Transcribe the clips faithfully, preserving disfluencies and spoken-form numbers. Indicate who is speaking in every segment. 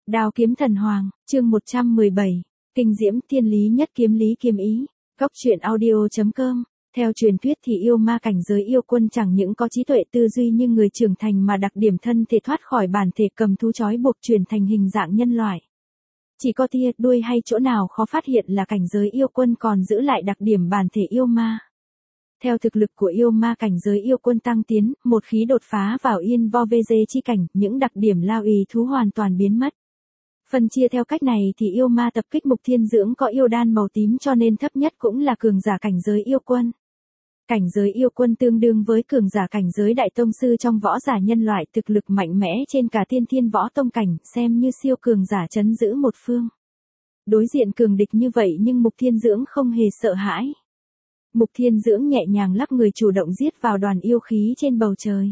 Speaker 1: Đao kiếm thần hoàng, chương một trăm mười bảy, kinh diễm thiên lý nhất kiếm lý kiếm ý, góc truyện audio.com. Theo truyền thuyết thì yêu ma cảnh giới yêu quân chẳng những có trí tuệ tư duy như người trưởng thành mà đặc điểm thân thể thoát khỏi bản thể cầm thú trói buộc chuyển thành hình dạng nhân loại. Chỉ có tia đuôi hay chỗ nào khó phát hiện là cảnh giới yêu quân còn giữ lại đặc điểm bản thể yêu ma. Theo thực lực của yêu ma cảnh giới yêu quân tăng tiến, một khí đột phá vào yên vo vê giê chi cảnh, những đặc điểm lao ý thú hoàn toàn biến mất. Phân chia theo cách này thì yêu ma tập kích Mục Thiên Dưỡng có yêu đan màu tím cho nên thấp nhất cũng là cường giả cảnh giới yêu quân. Cảnh giới yêu quân tương đương với cường giả cảnh giới đại tông sư trong võ giả nhân loại, thực lực mạnh mẽ trên cả tiên thiên võ tông cảnh, xem như siêu cường giả trấn giữ một phương. Đối diện cường địch như vậy nhưng Mục Thiên Dưỡng không hề sợ hãi. Mục Thiên Dưỡng nhẹ nhàng lắc người chủ động giết vào đoàn yêu khí trên bầu trời.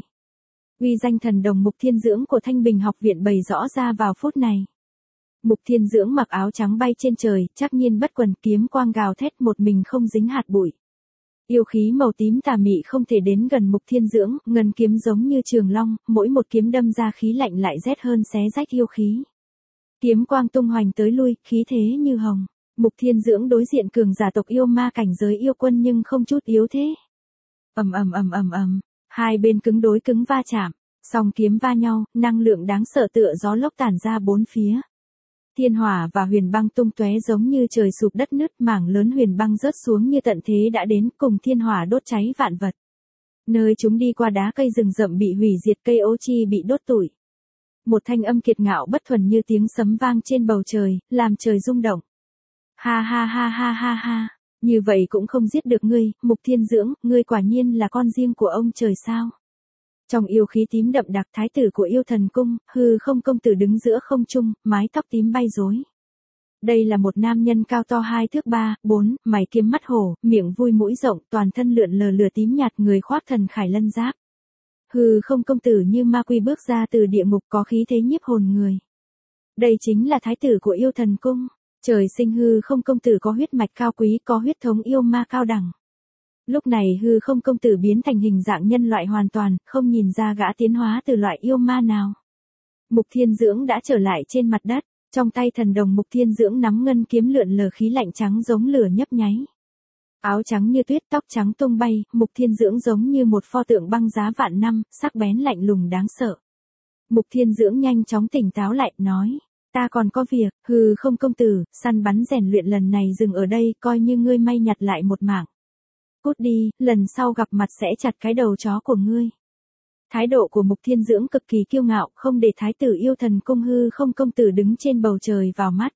Speaker 1: Uy danh thần đồng Mục Thiên Dưỡng của Thanh Bình học viện bày rõ ra vào phút này. Mục Thiên Dưỡng mặc áo trắng bay trên trời, chắc nhiên bất quần, kiếm quang gào thét một mình không dính hạt bụi. Yêu khí màu tím tà mị không thể đến gần Mục Thiên Dưỡng, ngân kiếm giống như trường long, mỗi một kiếm đâm ra khí lạnh lại rét hơn xé rách yêu khí. Kiếm quang tung hoành tới lui, khí thế như hồng. Mục Thiên Dưỡng đối diện cường giả tộc yêu ma cảnh giới yêu quân nhưng không chút yếu thế. Ầm ầm ầm ầm ầm, hai bên cứng đối cứng va chạm, song kiếm va nhau, năng lượng đáng sợ tựa gió lốc tản ra bốn phía. Thiên hỏa và huyền băng tung tóe giống như trời sụp đất nứt, mảng lớn huyền băng rớt xuống như tận thế đã đến, cùng thiên hỏa đốt cháy vạn vật. Nơi chúng đi qua đá cây rừng rậm bị hủy diệt, cây ô chi bị đốt tủi. Một thanh âm kiệt ngạo bất thuần như tiếng sấm vang trên bầu trời, làm trời rung động. Ha ha ha ha ha ha, như vậy cũng không giết được ngươi, Mục Thiên Dưỡng, ngươi quả nhiên là con riêng của ông trời sao? Trong yêu khí tím đậm đặc, thái tử của yêu thần cung, hư không công tử đứng giữa không trung, mái tóc tím bay rối. Đây là một nam nhân cao to hai thước ba, bốn, mày kiếm mắt hổ, miệng vui mũi rộng, toàn thân lượn lờ lửa tím nhạt, người khoác thần khải lân giáp. Hư không công tử như ma quy bước ra từ địa ngục, có khí thế nhiếp hồn người. Đây chính là thái tử của yêu thần cung. Trời sinh hư không công tử có huyết mạch cao quý, có huyết thống yêu ma cao đẳng. Lúc này hư không công tử biến thành hình dạng nhân loại hoàn toàn, không nhìn ra gã tiến hóa từ loại yêu ma nào. Mục Thiên Dưỡng đã trở lại trên mặt đất, trong tay thần đồng Mục Thiên Dưỡng nắm ngân kiếm lượn lờ khí lạnh trắng giống lửa nhấp nháy. Áo trắng như tuyết, tóc trắng tung bay, Mục Thiên Dưỡng giống như một pho tượng băng giá vạn năm, sắc bén lạnh lùng đáng sợ. Mục Thiên Dưỡng nhanh chóng tỉnh táo lại, nói. Ta còn có việc, hừ không công tử, săn bắn rèn luyện lần này dừng ở đây, coi như ngươi may nhặt lại một mạng. Cút đi, lần sau gặp mặt sẽ chặt cái đầu chó của ngươi. Thái độ của Mục Thiên Dưỡng cực kỳ kiêu ngạo, không để thái tử yêu thần cung hư không công tử đứng trên bầu trời vào mắt.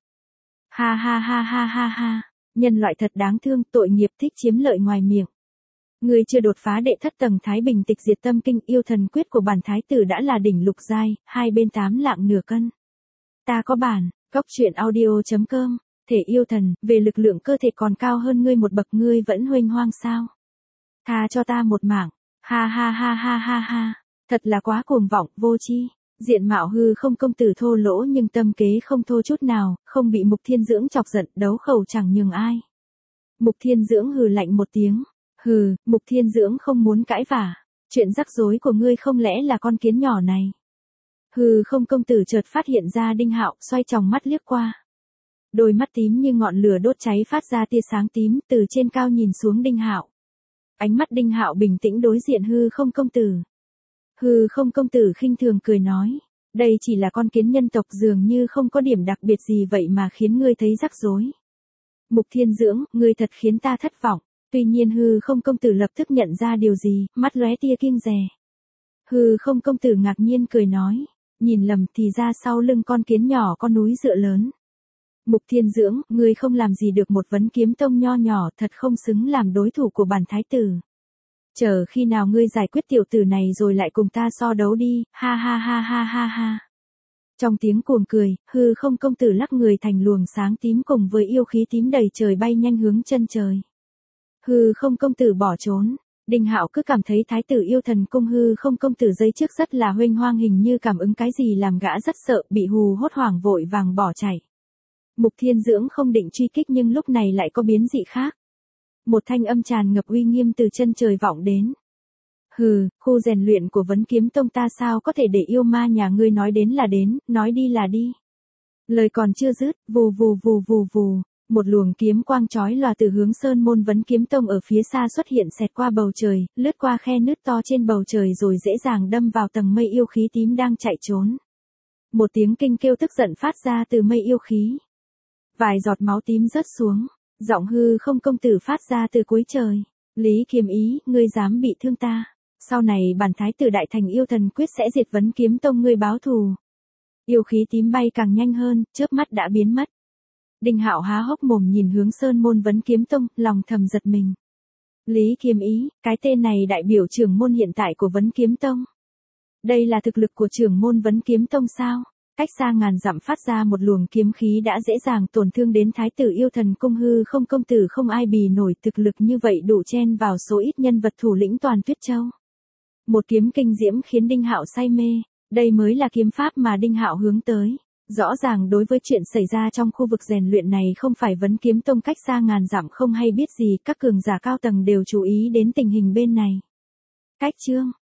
Speaker 1: Ha ha ha ha ha ha, nhân loại thật đáng thương, tội nghiệp thích chiếm lợi ngoài miệng. Ngươi chưa đột phá đệ thất tầng Thái Bình tịch diệt tâm kinh, yêu thần quyết của bản thái tử đã là đỉnh lục giai, hai bên tám lạng nửa cân. Ta có bản, góc truyện audio.com, thể yêu thần, về lực lượng cơ thể còn cao hơn ngươi một bậc, ngươi vẫn huênh hoang sao? Tha cho ta một mảng, ha ha ha ha ha ha, thật là quá cuồng vọng, vô tri. Diện mạo hư không công tử thô lỗ nhưng tâm kế không thô chút nào, không bị Mục Thiên Dưỡng chọc giận, đấu khẩu chẳng nhường ai. Mục Thiên Dưỡng hừ lạnh một tiếng, hừ, Mục Thiên Dưỡng không muốn cãi vả, chuyện rắc rối của ngươi không lẽ là con kiến nhỏ này? Hừ không công tử chợt phát hiện ra Đinh Hạo, xoay tròng mắt liếc qua. Đôi mắt tím như ngọn lửa đốt cháy phát ra tia sáng tím, từ trên cao nhìn xuống Đinh Hạo. Ánh mắt Đinh Hạo bình tĩnh đối diện hư không công tử. Hư không công tử khinh thường cười nói, đây chỉ là con kiến nhân tộc, dường như không có điểm đặc biệt gì vậy mà khiến ngươi thấy rắc rối. Mục Thiên Dưỡng, ngươi thật khiến ta thất vọng. Tuy nhiên hư không công tử lập tức nhận ra điều gì, mắt lóe tia kiêng dè. Hư không công tử ngạc nhiên cười nói, nhìn lầm, thì ra sau lưng con kiến nhỏ có núi dựa lớn. Mục Thiên Dưỡng, ngươi không làm gì được một vấn kiếm tông nho nhỏ, thật không xứng làm đối thủ của bản thái tử. Chờ khi nào ngươi giải quyết tiểu tử này rồi lại cùng ta so đấu đi, ha ha ha ha ha ha. Trong tiếng cuồng cười, hư không công tử lắc người thành luồng sáng tím cùng với yêu khí tím đầy trời bay nhanh hướng chân trời. Hư không công tử bỏ trốn. Đinh Hạo cứ cảm thấy thái tử yêu thần cung hư không công tử giây trước rất là huênh hoang, hình như cảm ứng cái gì làm gã rất sợ, bị hù hốt hoảng vội vàng bỏ chạy. Mục Thiên Dưỡng không định truy kích nhưng lúc này lại có biến dị khác. Một thanh âm tràn ngập uy nghiêm từ chân trời vọng đến. Hừ, khu rèn luyện của Vấn Kiếm Tông ta sao có thể để yêu ma nhà ngươi nói đến là đến, nói đi là đi. Lời còn chưa dứt, vù vù vù vù vù, một luồng kiếm quang chói lòa từ hướng Sơn Môn Vấn Kiếm Tông ở phía xa xuất hiện xẹt qua bầu trời, lướt qua khe nứt to trên bầu trời rồi dễ dàng đâm vào tầng mây yêu khí tím đang chạy trốn. Một tiếng kinh kêu tức giận phát ra từ mây yêu khí. Vài giọt máu tím rớt xuống, giọng hư không công tử phát ra từ cuối trời. Lý Kiếm Ý, ngươi dám bị thương ta. Sau này bản thái tử đại thành yêu thần quyết sẽ diệt Vấn Kiếm Tông ngươi báo thù. Yêu khí tím bay càng nhanh hơn, chớp mắt đã biến mất. Đinh Hạo há hốc mồm nhìn hướng Sơn Môn Vấn Kiếm Tông, lòng thầm giật mình. Lý Kiếm Ý, cái tên này đại biểu trưởng môn hiện tại của Vấn Kiếm Tông. Đây là thực lực của trưởng môn Vấn Kiếm Tông sao? Cách xa ngàn dặm phát ra một luồng kiếm khí đã dễ dàng tổn thương đến thái tử yêu thần cung hư không công tử, không ai bì nổi thực lực như vậy đủ chen vào số ít nhân vật thủ lĩnh toàn Tuyết Châu. Một kiếm kinh diễm khiến Đinh Hạo say mê, đây mới là kiếm pháp mà Đinh Hạo hướng tới. Rõ ràng đối với chuyện xảy ra trong khu vực rèn luyện này không phải Vấn Kiếm Tông cách xa ngàn dặm không hay biết gì, các cường giả cao tầng đều chú ý đến tình hình bên này. Cách chương